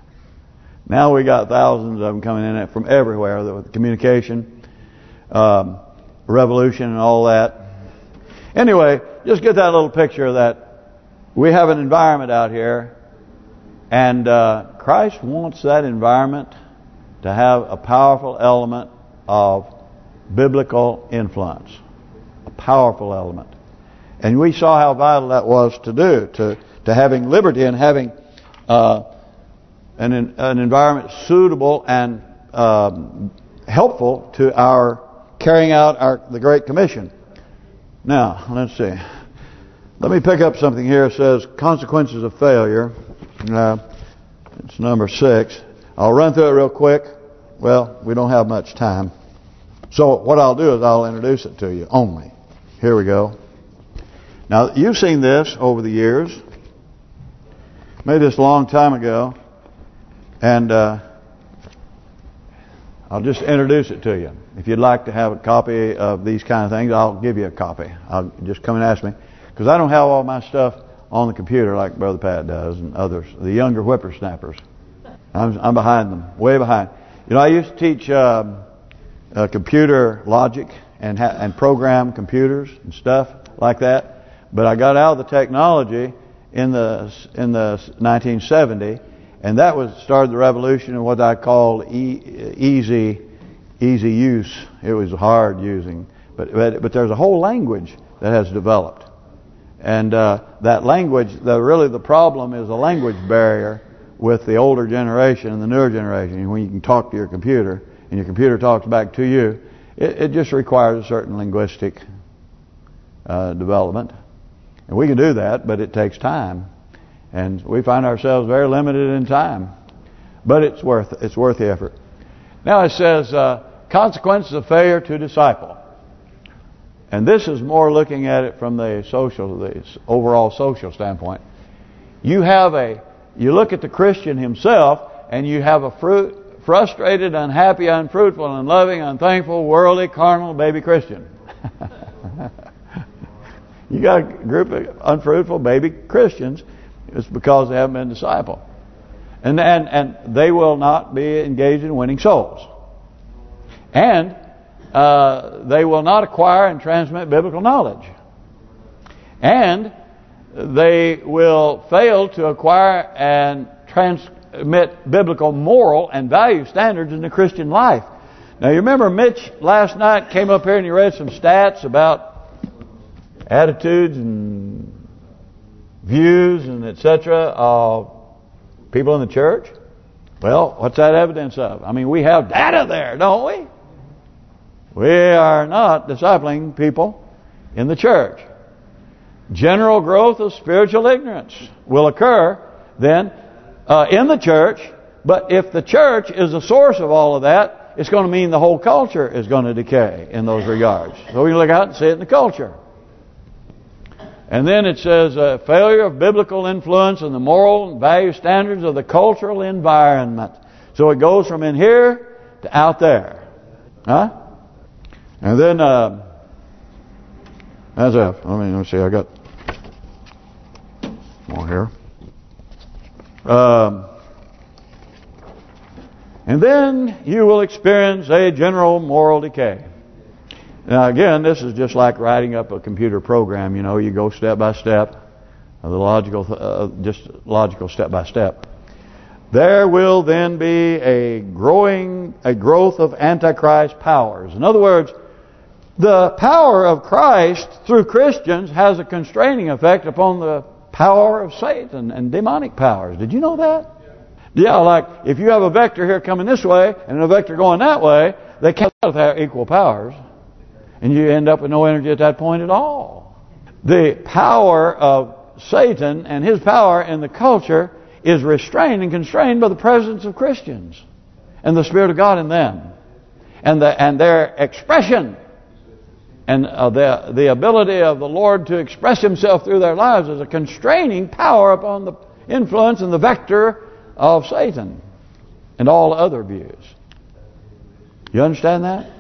now we got thousands of them coming in from everywhere with communication, um, revolution, and all that. Anyway, just get that little picture of that. We have an environment out here. And uh, Christ wants that environment to have a powerful element of biblical influence. A powerful element. And we saw how vital that was to do, to to having liberty and having uh, an an environment suitable and um, helpful to our carrying out our the Great Commission. Now, let's see. Let me pick up something here. It says, consequences of failure. Uh, it's number six. I'll run through it real quick. Well, we don't have much time. So what I'll do is I'll introduce it to you only. Here we go. Now, you've seen this over the years. Made this a long time ago. And uh, I'll just introduce it to you. If you'd like to have a copy of these kind of things, I'll give you a copy. I'll just come and ask me. Because I don't have all my stuff on the computer like Brother Pat does and others, the younger whippersnappers. I'm, I'm behind them, way behind. You know, I used to teach um, uh, computer logic and ha and program computers and stuff like that, but I got out of the technology in the in the nineteen seventy, and that was started the revolution in what I call e easy easy use. It was hard using, but but, but there's a whole language that has developed. And uh, that language, the, really the problem is a language barrier with the older generation and the newer generation. When you can talk to your computer and your computer talks back to you, it, it just requires a certain linguistic uh, development. And we can do that, but it takes time. And we find ourselves very limited in time. But it's worth it's worth the effort. Now it says, uh, consequences of failure to disciple. And this is more looking at it from the social, the overall social standpoint. You have a, you look at the Christian himself, and you have a fruit, frustrated, unhappy, unfruitful, unloving, unthankful, worldly, carnal, baby Christian. You got a group of unfruitful baby Christians. It's because they haven't been discipled, and and and they will not be engaged in winning souls, and Uh, they will not acquire and transmit biblical knowledge. And they will fail to acquire and transmit biblical moral and value standards in the Christian life. Now, you remember Mitch last night came up here and he read some stats about attitudes and views and et cetera of people in the church? Well, what's that evidence of? I mean, we have data there, don't we? We are not discipling people in the church. General growth of spiritual ignorance will occur then uh, in the church. But if the church is the source of all of that, it's going to mean the whole culture is going to decay in those regards. So we can look out and see it in the culture. And then it says, uh, failure of biblical influence in the moral and value standards of the cultural environment. So it goes from in here to out there. Huh? And then, uh, as if, I mean, let's see, I got more here. Um, and then you will experience a general moral decay. Now again, this is just like writing up a computer program. You know, you go step by step, the logical, uh, just logical step by step. There will then be a growing, a growth of Antichrist powers. In other words, the power of Christ through Christians has a constraining effect upon the power of Satan and demonic powers. Did you know that? Yeah, like if you have a vector here coming this way and a vector going that way, they can't have equal powers. And you end up with no energy at that point at all. The power of Satan and his power in the culture is restrained and constrained by the presence of Christians and the Spirit of God in them, and the and their expression and uh, the the ability of the Lord to express Himself through their lives is a constraining power upon the influence and the vector of Satan and all other views. You understand that?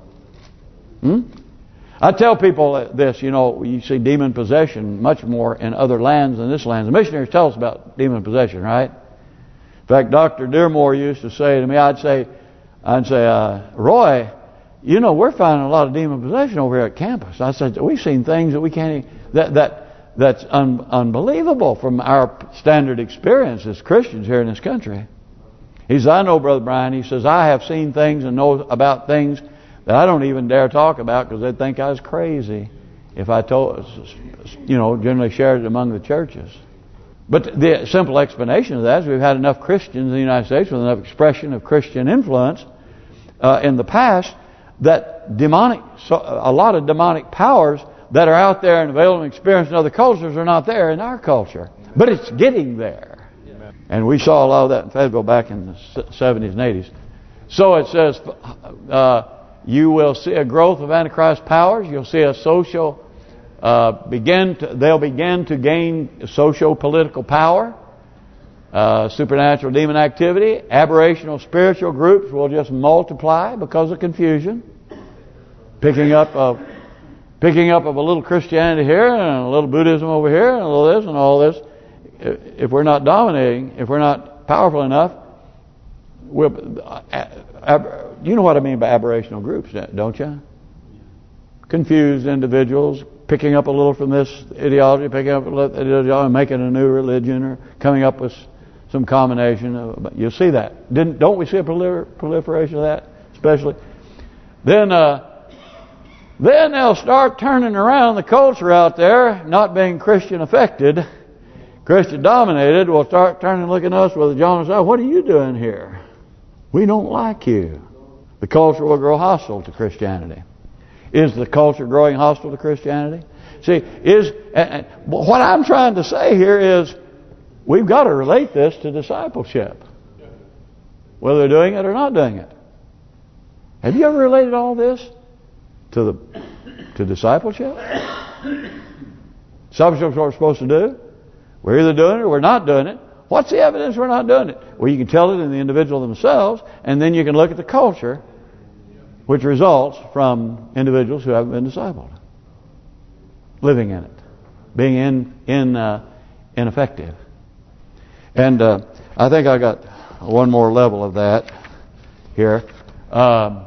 Hmm? I tell people this, you know, you see demon possession much more in other lands than this land. The missionaries tell us about demon possession, right? In fact, Doctor Dearmore used to say to me, I'd say, I'd say, uh, Roy, you know, we're finding a lot of demon possession over here at campus. I said, we've seen things that we can't, that that that's un, unbelievable from our standard experience as Christians here in this country. He says, I know, Brother Brian. He says, I have seen things and know about things that I don't even dare talk about because they'd think I was crazy if I told, you know, generally shared it among the churches. But the simple explanation of that is we've had enough Christians in the United States with enough expression of Christian influence uh, in the past that demonic, so a lot of demonic powers that are out there and available and experienced in other cultures are not there in our culture. But it's getting there. And we saw a lot of that in Fayetteville back in the seventies and eighties. So it says, uh, you will see a growth of Antichrist powers. You'll see a social uh, begin. To, they'll begin to gain socio-political power, uh, supernatural demon activity. Aberrational spiritual groups will just multiply because of confusion. Picking up of picking up of a little Christianity here and a little Buddhism over here and a little this and all this. If we're not dominating, if we're not powerful enough, we'll. Uh, you know what I mean by aberrational groups, don't you? Confused individuals picking up a little from this ideology, picking up a little ideology, and making a new religion, or coming up with some combination. Of, you'll see that. Didn't? Don't we see a proliferation of that, especially? Then, uh, then they'll start turning around the culture out there, not being Christian affected, Christian dominated. Will start turning, looking at us with a John and say, "What are you doing here? We don't like you." The culture will grow hostile to Christianity. Is the culture growing hostile to Christianity? See, is uh, what I'm trying to say here is we've got to relate this to discipleship, whether they're doing it or not doing it. Have you ever related all this to the to discipleship? Discipleship is what we're supposed to do. We're either doing it or we're not doing it. What's the evidence we're not doing it? Well, you can tell it in the individual themselves, and then you can look at the culture, which results from individuals who haven't been discipled, living in it, being in in uh, ineffective. And uh, I think I got one more level of that here. Um,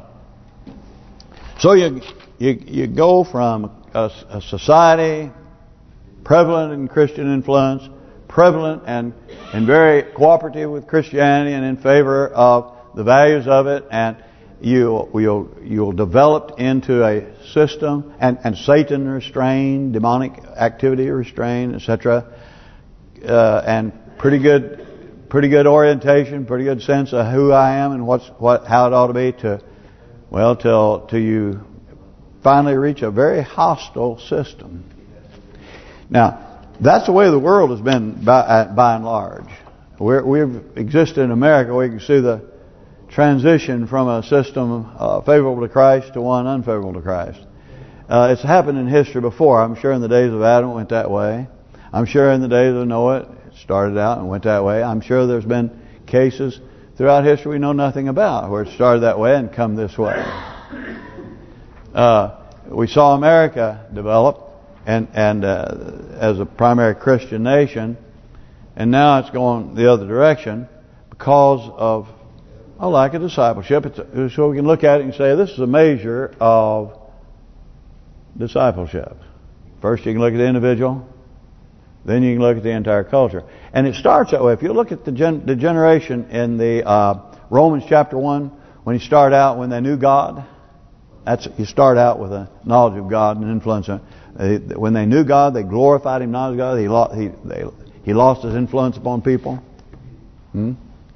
so you you you go from a, a society prevalent in Christian influence, prevalent and and very cooperative with Christianity and in favor of the values of it, and you you'll you'll develop into a system, and and Satan restrained, demonic activity restrained, et cetera. Uh, and pretty good, pretty good orientation, pretty good sense of who I am and what's what how it ought to be to, well, till till you finally reach a very hostile system. Now, that's the way the world has been by, uh, by and large. We're, we've existed in America. We can see the transition from a system uh, favorable to Christ to one unfavorable to Christ. Uh, it's happened in history before. I'm sure in the days of Adam it went that way. I'm sure in the days of Noah it started out and went that way. I'm sure there's been cases throughout history we know nothing about where it started that way and come this way. Uh, we saw America develop and and uh, as a primary Christian nation, and now it's going the other direction because of a lack of discipleship. It's, so we can look at it and say this is a measure of discipleship. First you can look at the individual, then you can look at the entire culture. And it starts that way. If you look at the, gen, the generation in the uh, Romans chapter one, when you start out when they knew God, that's you start out with a knowledge of God and influence. They, when they knew God, they glorified Him not as God. He lost, he, they, he lost His influence upon people. Hmm?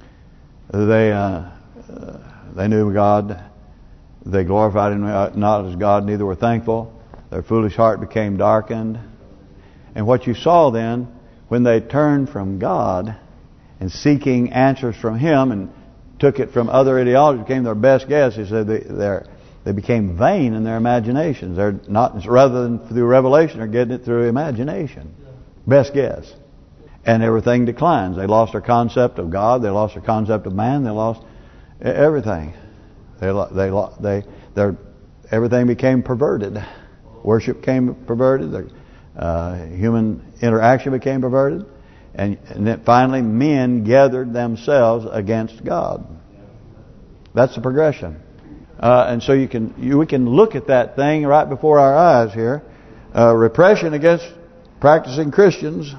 They uh, they knew God. They glorified Him not as God, neither were thankful. Their foolish heart became darkened. And what you saw then, when they turned from God and seeking answers from Him and took it from other ideologies, became their best guess. He said they they're, they became vain in their imaginations. They're not, rather than through revelation, they're getting it through imagination. Best guess. And everything declines. They lost their concept of God. They lost their concept of man. They lost everything. They they they their everything became perverted. Worship became perverted. Their uh, human interaction became perverted, and, and then finally men gathered themselves against God. That's the progression. Uh, and so you can you we can look at that thing right before our eyes here. Uh, repression against practicing Christians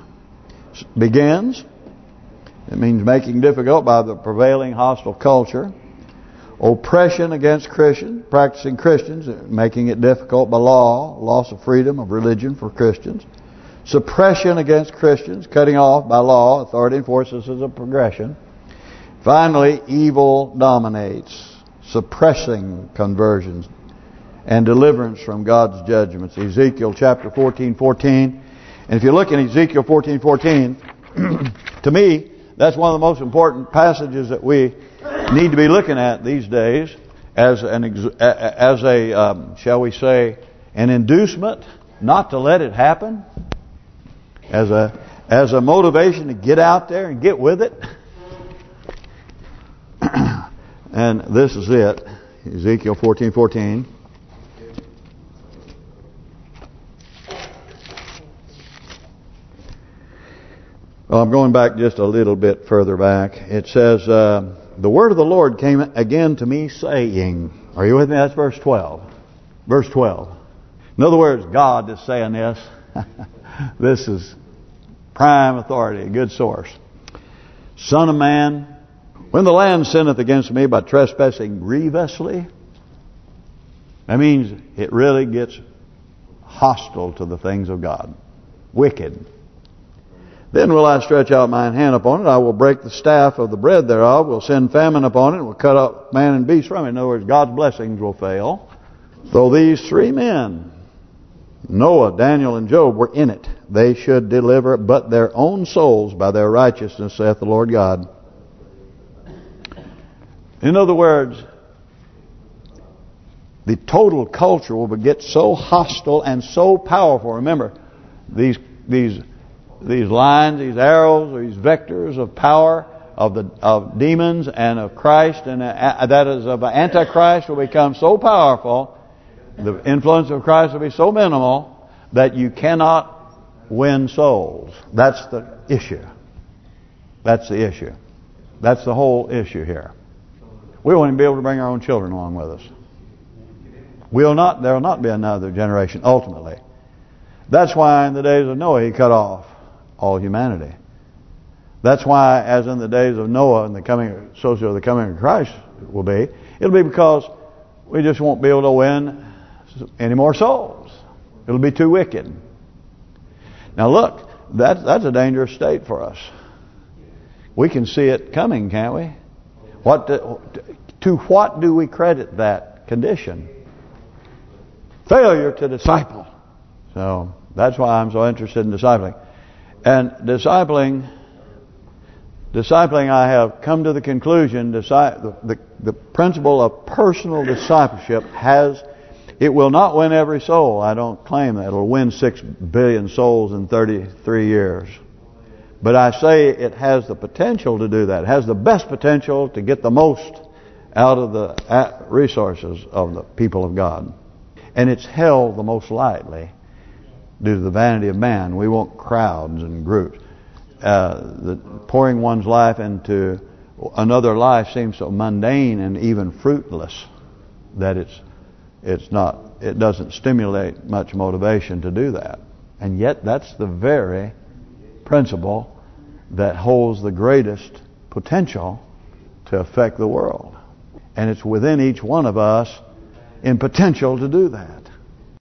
begins. It means making difficult by the prevailing hostile culture. Oppression against Christians, practicing Christians, making it difficult by law, loss of freedom of religion for Christians. Suppression against Christians, cutting off by law, authority enforces as a progression. Finally, evil dominates, suppressing conversions and deliverance from God's judgments. Ezekiel chapter fourteen fourteen. And if you look in Ezekiel fourteen fourteen, to me, that's one of the most important passages that we need to be looking at these days as an as a um, shall we say an inducement not to let it happen, as a as a motivation to get out there and get with it. And this is it, Ezekiel fourteen fourteen. Well, I'm going back just a little bit further back. It says, uh, the word of the Lord came again to me saying, are you with me? That's verse twelve. Verse twelve. In other words, God is saying this. This is prime authority, a good source. Son of man, when the land sinneth against me by trespassing grievously, that means it really gets hostile to the things of God. Wicked. Then will I stretch out mine hand upon it. I will break the staff of the bread thereof. Will send famine upon it. Will cut up man and beast from it. In other words, God's blessings will fail. Though these three men, Noah, Daniel, and Job, were in it, they should deliver but their own souls by their righteousness, saith the Lord God. In other words, the total culture will get so hostile and so powerful. Remember, these these these lines, these arrows, these vectors of power of the of demons and of Christ, and uh, that is of Antichrist, will become so powerful. The influence of Christ will be so minimal that you cannot win souls. That's the issue. That's the issue. That's the whole issue here. We won't even be able to bring our own children along with us. We'll not. There will not be another generation ultimately. That's why in the days of Noah he cut off all humanity. That's why, as in the days of Noah and the coming, associated with the coming of Christ will be, it'll be because we just won't be able to win any more souls. It'll be too wicked. Now look, that's that's a dangerous state for us. We can see it coming, can't we? What do, to what do we credit that condition? Failure to disciple. So That's why I'm so interested in discipling. And discipling, discipling, I have come to the conclusion, the, the, the principle of personal discipleship has, it will not win every soul. I don't claim that. It will win six billion souls in thirty-three years. But I say it has the potential to do that. It has the best potential to get the most out of the resources of the people of God. And it's held the most lightly due to the vanity of man. We want crowds and groups. Uh, the, pouring one's life into another life seems so mundane and even fruitless that it's it's not. It doesn't stimulate much motivation to do that. And yet that's the very principle that holds the greatest potential to affect the world. And it's within each one of us in potential to do that.